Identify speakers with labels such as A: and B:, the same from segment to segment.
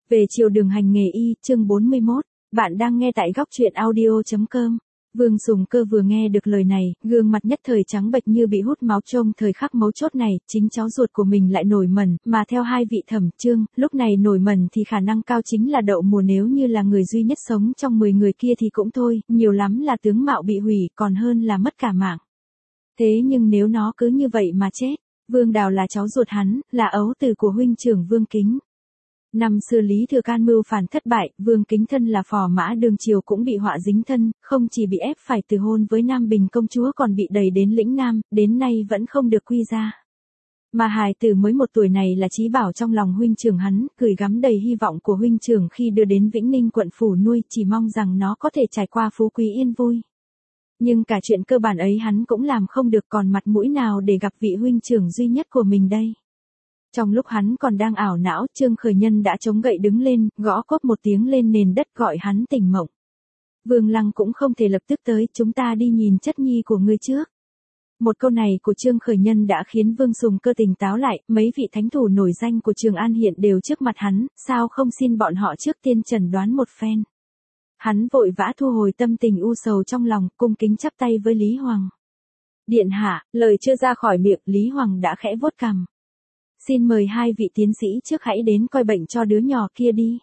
A: Về chiều đường hành nghề y, chương 41, bạn đang nghe tại góc truyện audio.com. Vương Sùng Cơ vừa nghe được lời này, gương mặt nhất thời trắng bệch như bị hút máu trông thời khắc mấu chốt này, chính cháu ruột của mình lại nổi mẩn, mà theo hai vị thẩm trương, lúc này nổi mẩn thì khả năng cao chính là đậu mùa, nếu như là người duy nhất sống trong 10 người kia thì cũng thôi, nhiều lắm là tướng mạo bị hủy, còn hơn là mất cả mạng. Thế nhưng nếu nó cứ như vậy mà chết, Vương Đào là cháu ruột hắn, là ấu tử của huynh trưởng Vương Kính. Năm xưa Lý Thừa Can mưu phản thất bại, Vương Kính thân là phò mã đường triều cũng bị họa dính thân, không chỉ bị ép phải từ hôn với Nam Bình công chúa còn bị đày đến lĩnh Nam, đến nay vẫn không được quy ra. Mà hài tử mới 1 tuổi này là chí bảo trong lòng huynh trưởng hắn, gửi gắm đầy hy vọng của huynh trưởng khi đưa đến Vĩnh Ninh quận phủ nuôi, chỉ mong rằng nó có thể trải qua phú quý yên vui. Nhưng cả chuyện cơ bản ấy hắn cũng làm không được, còn mặt mũi nào để gặp vị huynh trưởng duy nhất của mình đây. Trong lúc hắn còn đang ảo não, Trương Khởi Nhân đã chống gậy đứng lên, gõ cốp một tiếng lên nền đất gọi hắn tỉnh mộng. Vương Lăng cũng không thể lập tức tới, chúng ta đi nhìn chất nhi của ngươi trước. Một câu này của Trương Khởi Nhân đã khiến Vương Sùng Cơ tỉnh táo lại, mấy vị thánh thủ nổi danh của Trường An hiện đều trước mặt hắn, sao không xin bọn họ trước tiên chẩn đoán một phen. Hắn vội vã thu hồi tâm tình u sầu trong lòng, cung kính chắp tay với Lý Hoàng. Điện hạ, lời chưa ra khỏi miệng, Lý Hoàng đã khẽ vuốt cằm. Xin mời hai vị tiến sĩ trước hãy đến coi bệnh cho đứa nhỏ kia đi.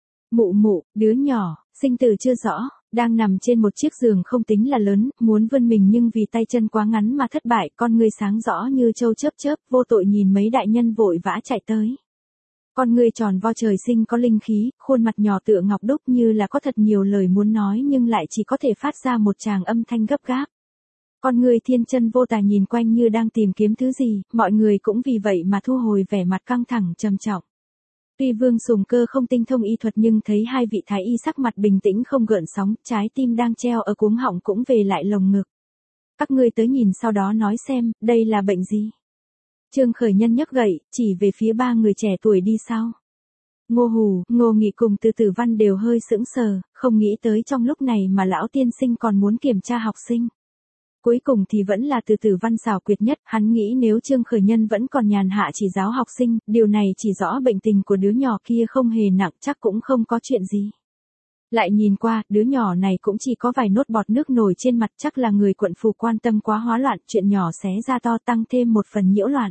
A: Mụ, đứa nhỏ, sinh từ chưa rõ, đang nằm trên một chiếc giường không tính là lớn, muốn vươn mình nhưng vì tay chân quá ngắn mà thất bại, con người sáng rõ như châu chớp chớp, vô tội nhìn mấy đại nhân vội vã chạy tới. Con người tròn vo trời sinh có linh khí, khuôn mặt nhỏ tựa ngọc đúc như là có thật nhiều lời muốn nói nhưng lại chỉ có thể phát ra một tràng âm thanh gấp gáp. Con người thiên chân vô tà nhìn quanh như đang tìm kiếm thứ gì, mọi người cũng vì vậy mà thu hồi vẻ mặt căng thẳng trầm trọng. Tuy Vương Sùng Cơ không tinh thông y thuật nhưng thấy hai vị thái y sắc mặt bình tĩnh không gợn sóng, trái tim đang treo ở cuống họng cũng về lại lồng ngực. Các ngươi tới nhìn sau đó nói xem, đây là bệnh gì? Trương Khởi Nhân nhấc gậy, chỉ về phía 3 người trẻ tuổi đi sau. Ngô Hù, Ngô Nghị cùng Từ Tử Văn đều hơi sững sờ, không nghĩ tới trong lúc này mà lão tiên sinh còn muốn kiểm tra học sinh. Cuối cùng thì vẫn là Từ Tử Văn xảo quyệt nhất, hắn nghĩ nếu Trương Khởi Nhân vẫn còn nhàn hạ chỉ giáo học sinh, điều này chỉ rõ bệnh tình của đứa nhỏ kia không hề nặng, chắc cũng không có chuyện gì. Lại nhìn qua, đứa nhỏ này cũng chỉ có vài nốt bọt nước nổi trên mặt, chắc là người quận phủ quan tâm quá hóa loạn, chuyện nhỏ xé ra to tăng thêm một phần nhiễu loạn.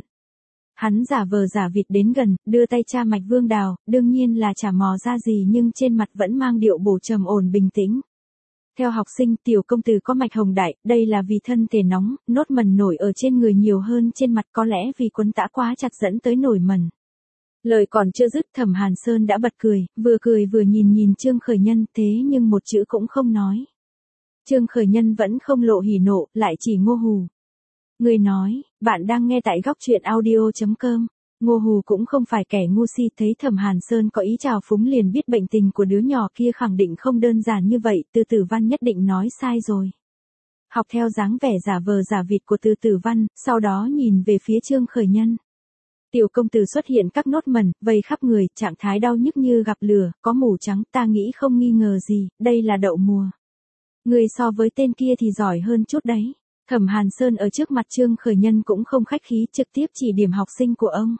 A: Hắn giả vờ giả vịt đến gần, đưa tay tra mạch Vương Đào, đương nhiên là chả mò ra gì nhưng trên mặt vẫn mang điệu bổ trầm ổn bình tĩnh. Theo học sinh, tiểu công tử có mạch hồng đại, đây là vì thân thể nóng, nốt mẩn nổi ở trên người nhiều hơn trên mặt, có lẽ vì quấn tã quá chặt dẫn tới nổi mẩn. Lời còn chưa dứt, Thẩm Hàn Sơn đã bật cười vừa nhìn Trương Khởi Nhân, thế nhưng một chữ cũng không nói. Trương Khởi Nhân vẫn không lộ hỉ nộ, lại chỉ Ngô Hù. Người nói, bạn đang nghe tại góc truyện audio.com. Ngô Hù cũng không phải kẻ ngu si, thấy Thẩm Hàn Sơn có ý trào phúng liền biết bệnh tình của đứa nhỏ kia khẳng định không đơn giản như vậy, Từ Tử Văn nhất định nói sai rồi. Học theo dáng vẻ giả vờ giả vịt của Từ Tử Văn, sau đó nhìn về phía Trương Khởi Nhân. Tiểu công tử xuất hiện các nốt mẩn, vây khắp người, trạng thái đau nhức như gặp lửa, có mủ trắng, ta nghĩ không nghi ngờ gì, đây là đậu mùa. Người so với tên kia thì giỏi hơn chút đấy. Thẩm Hàn Sơn ở trước mặt Trương Khởi Nhân cũng không khách khí, trực tiếp chỉ điểm học sinh của ông.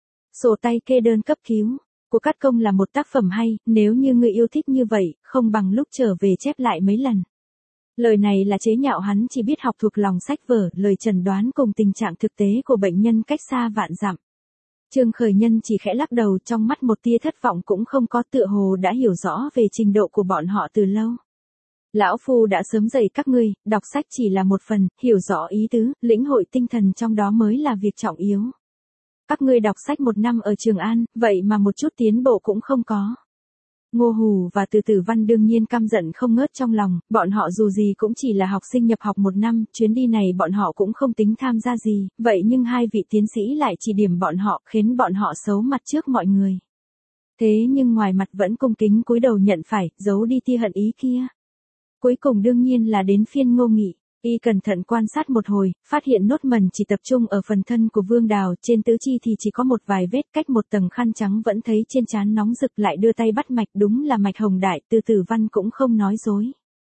A: Sổ tay kê đơn cấp cứu của Cát Công là một tác phẩm hay, nếu như ngươi yêu thích như vậy, không bằng lúc trở về chép lại mấy lần. Lời này là chế nhạo hắn chỉ biết học thuộc lòng sách vở, lời chẩn đoán cùng tình trạng thực tế của bệnh nhân cách xa vạn dặm. Trương Khởi Nhân chỉ khẽ lắc đầu, trong mắt một tia thất vọng cũng không có, tựa hồ đã hiểu rõ về trình độ của bọn họ từ lâu. Lão Phu đã sớm dạy các ngươi, đọc sách chỉ là một phần, hiểu rõ ý tứ, lĩnh hội tinh thần trong đó mới là việc trọng yếu. Các ngươi đọc sách 1 năm ở Trường An, vậy mà một chút tiến bộ cũng không có. Ngô Hù và Từ Tử Văn đương nhiên căm giận không ngớt trong lòng, bọn họ dù gì cũng chỉ là học sinh nhập học 1 năm, chuyến đi này bọn họ cũng không tính tham gia gì, vậy nhưng hai vị tiến sĩ lại chỉ điểm bọn họ, khiến bọn họ xấu mặt trước mọi người. Thế nhưng ngoài mặt vẫn cung kính cúi đầu nhận phải, giấu đi tia hận ý kia. Cuối cùng đương nhiên là đến phiên Ngô Nghị. Y cẩn thận quan sát một hồi, phát hiện nốt mẩn chỉ tập trung ở phần thân của Vương Đào, trên tứ chi thì chỉ có một vài vết, cách một tầng khăn trắng vẫn thấy trên trán nóng rực, lại đưa tay bắt mạch, đúng là mạch hồng đại, Từ Tử Văn cũng không nói dối.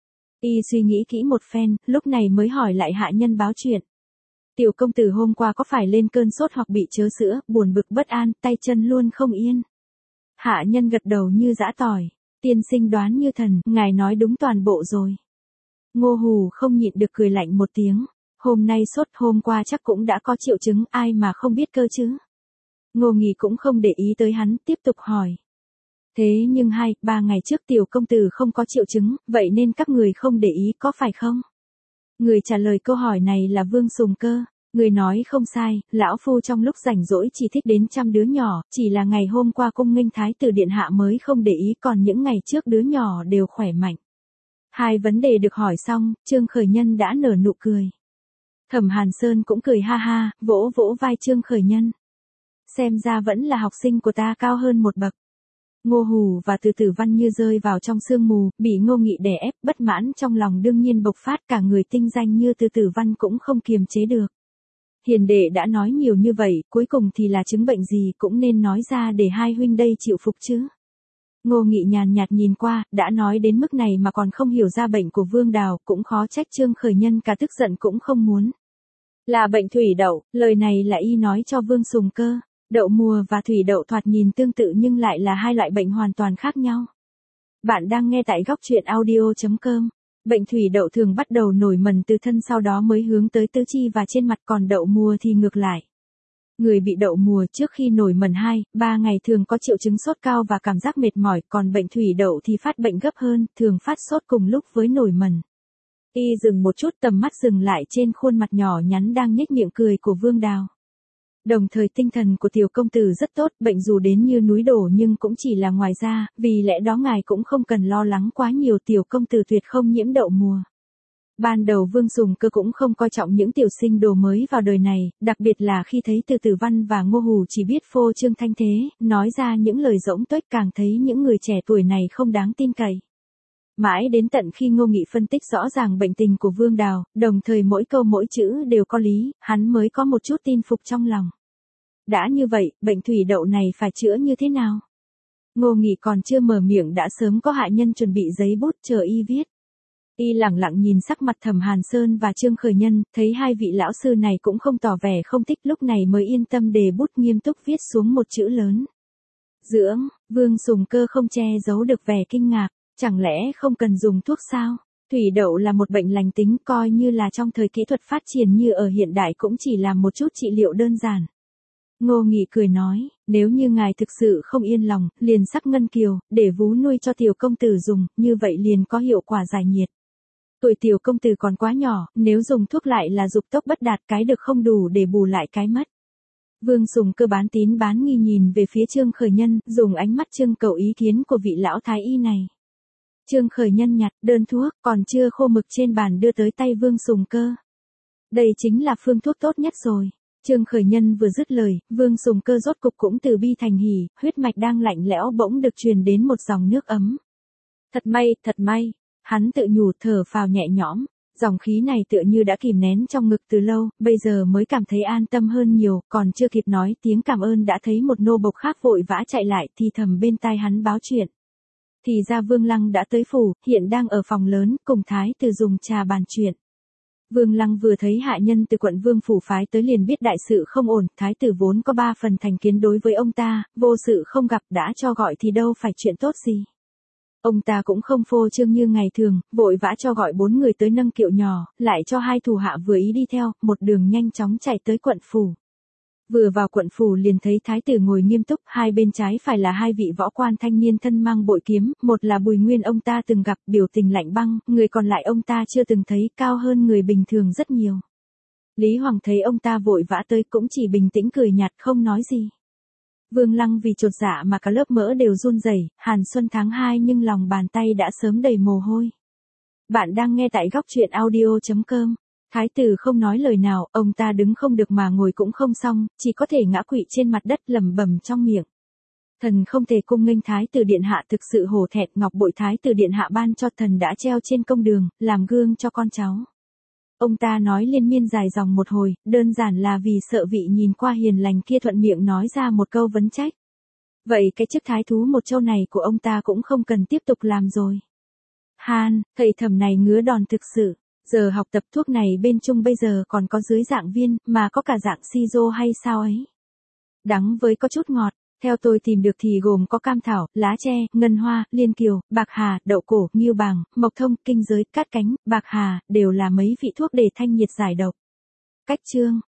A: Y suy nghĩ kỹ một phen, lúc này mới hỏi lại hạ nhân báo chuyện. Tiểu công tử hôm qua có phải lên cơn sốt hoặc bị chớ sữa, buồn bực bất an, tay chân luôn không yên? Hạ nhân gật đầu như giã tỏi. Tiên sinh đoán như thần, ngài nói đúng toàn bộ rồi. Ngô Hù không nhịn được cười lạnh một tiếng. Hôm nay sốt, hôm qua chắc cũng đã có triệu chứng, ai mà không biết cơ chứ. Ngô Nghị cũng không để ý tới hắn, tiếp tục hỏi. Thế nhưng 2-3 ngày trước tiểu công tử không có triệu chứng, vậy nên các người không để ý có phải không? Người trả lời câu hỏi này là Vương Sùng Cơ. Người nói không sai, lão phu trong lúc rảnh rỗi chỉ thích đến chăm đứa nhỏ, chỉ là ngày hôm qua cung nghênh thái tử điện hạ mới không để ý, còn những ngày trước đứa nhỏ đều khỏe mạnh. Hai vấn đề được hỏi xong, Trương Khởi Nhân đã nở nụ cười. Thẩm Hàn Sơn cũng cười ha ha, vỗ vỗ vai Trương Khởi Nhân. Xem ra vẫn là học sinh của ta cao hơn một bậc. Ngô Hù và Từ Tử Văn như rơi vào trong sương mù, bị Ngô Nghị đè ép, bất mãn trong lòng đương nhiên bộc phát, cả người tinh danh như Từ Tử Văn cũng không kiềm chế được. Hiền đệ đã nói nhiều như vậy, cuối cùng thì là chứng bệnh gì cũng nên nói ra để hai huynh đây chịu phục chứ. Ngô Nghị nhàn nhạt nhìn qua, đã nói đến mức này mà còn không hiểu ra bệnh của Vương Đào, cũng khó trách Trương Khởi Nhân cả tức giận cũng không muốn. Là bệnh thủy đậu, lời này là y nói cho Vương Sùng Cơ. Đậu mùa và thủy đậu thoạt nhìn tương tự nhưng lại là hai loại bệnh hoàn toàn khác nhau. Bạn đang nghe tại góc truyện audio.com. Bệnh thủy đậu thường bắt đầu nổi mẩn từ thân sau đó mới hướng tới tứ chi và trên mặt, còn đậu mùa thì ngược lại. Người bị đậu mùa trước khi nổi mẩn 2-3 ngày thường có triệu chứng sốt cao và cảm giác mệt mỏi, còn bệnh thủy đậu thì phát bệnh gấp hơn, thường phát sốt cùng lúc với nổi mẩn. Y dừng một chút, tầm mắt dừng lại trên khuôn mặt nhỏ nhắn đang nhếch miệng cười của Vương Đào. Đồng thời tinh thần của tiểu công tử rất tốt, bệnh dù đến như núi đổ nhưng cũng chỉ là ngoài ra, vì lẽ đó ngài cũng không cần lo lắng quá nhiều, tiểu công tử tuyệt không nhiễm đậu mùa. Ban đầu Vương Sùng Cơ cũng không coi trọng những tiểu sinh đồ mới vào đời này, đặc biệt là khi thấy Từ Tử Văn và Ngô Hù chỉ biết phô trương thanh thế, nói ra những lời rỗng tuếch, càng thấy những người trẻ tuổi này không đáng tin cậy. Mãi đến tận khi Ngô Nghị phân tích rõ ràng bệnh tình của Vương Đào, đồng thời mỗi câu mỗi chữ đều có lý, hắn mới có một chút tin phục trong lòng. Đã như vậy, bệnh thủy đậu này phải chữa như thế nào? Ngô Nghị còn chưa mở miệng đã sớm có hạ nhân chuẩn bị giấy bút chờ y viết. Y lẳng lặng nhìn sắc mặt Thẩm Hàn Sơn và Trương Khởi Nhân, thấy hai vị lão sư này cũng không tỏ vẻ không thích, lúc này mới yên tâm đề bút nghiêm túc viết xuống một chữ lớn. Dưỡng. Vương Sùng Cơ không che giấu được vẻ kinh ngạc. Chẳng lẽ không cần dùng thuốc sao? Thủy đậu là một bệnh lành tính, coi như là trong thời kỹ thuật phát triển như ở hiện đại cũng chỉ là một chút trị liệu đơn giản. Ngô Nghị cười nói, nếu như ngài thực sự không yên lòng, liền sắc ngân kiều, để vú nuôi cho tiểu công tử dùng, như vậy liền có hiệu quả giải nhiệt. Tuổi tiểu công tử còn quá nhỏ, nếu dùng thuốc lại là dục tốc bất đạt, cái được không đủ để bù lại cái mất. Vương Sùng Cơ bán tín bán nghi nhìn về phía Trương Khởi Nhân, dùng ánh mắt trưng cầu ý kiến của vị lão thái y này. Trương Khởi Nhân nhặt đơn thuốc còn chưa khô mực trên bàn đưa tới tay Vương Sùng Cơ. Đây chính là phương thuốc tốt nhất rồi. Trương Khởi Nhân vừa dứt lời, Vương Sùng Cơ rốt cục cũng từ bi thành hỉ, huyết mạch đang lạnh lẽo bỗng được truyền đến một dòng nước ấm. Thật may, hắn tự nhủ thở phào nhẹ nhõm, dòng khí này tựa như đã kìm nén trong ngực từ lâu, bây giờ mới cảm thấy an tâm hơn nhiều, còn chưa kịp nói tiếng cảm ơn đã thấy một nô bộc khác vội vã chạy lại, thì thầm bên tai hắn báo chuyện. Thì ra Vương Lăng đã tới phủ, hiện đang ở phòng lớn, cùng thái tử dùng trà bàn chuyện. Vương Lăng vừa thấy hạ nhân từ quận Vương phủ phái tới liền biết đại sự không ổn, thái tử vốn có 3 phần thành kiến đối với ông ta, vô sự không gặp đã cho gọi thì đâu phải chuyện tốt gì. Ông ta cũng không phô trương như ngày thường, vội vã cho gọi 4 người tới nâng kiệu nhỏ, lại cho 2 thủ hạ vừa ý đi theo, một đường nhanh chóng chạy tới quận phủ. Vừa vào quận phủ liền thấy thái tử ngồi nghiêm túc, hai bên trái phải là 2 vị võ quan thanh niên thân mang bội kiếm, một là Bùi Nguyên ông ta từng gặp, biểu tình lạnh băng, người còn lại ông ta chưa từng thấy, cao hơn người bình thường rất nhiều. Lý Hoàng thấy ông ta vội vã tới cũng chỉ bình tĩnh cười nhạt không nói gì. Vương Lăng vì chột dạ mà cả lớp mỡ đều run rẩy, Hàn Xuân tháng 2 nhưng lòng bàn tay đã sớm đầy mồ hôi. Bạn đang nghe tại góc truyện audio.com. Thái tử không nói lời nào, ông ta đứng không được mà ngồi cũng không xong, chỉ có thể ngã quỵ trên mặt đất lẩm bẩm trong miệng. Thần không thể cung nghênh thái tử điện hạ, thực sự hổ thẹn, ngọc bội thái tử điện hạ ban cho thần đã treo trên công đường, làm gương cho con cháu. Ông ta nói liên miên dài dòng một hồi, đơn giản là vì sợ vị nhìn qua hiền lành kia thuận miệng nói ra một câu vấn trách. Vậy cái chức thái thú một châu này của ông ta cũng không cần tiếp tục làm rồi. Hàn, thầy Thẩm này ngứa đòn thực sự. Giờ học tập thuốc này bên Trung bây giờ còn có dưới dạng viên, mà có cả dạng siro hay sao ấy. Đắng với có chút ngọt, Theo tôi tìm được thì gồm có cam thảo, lá tre, ngân hoa, liên kiều, bạc hà, đậu cổ, ngưu bàng, mộc thông, kinh giới, cát cánh, bạc hà, đều là mấy vị thuốc để thanh nhiệt giải độc. Cách chương.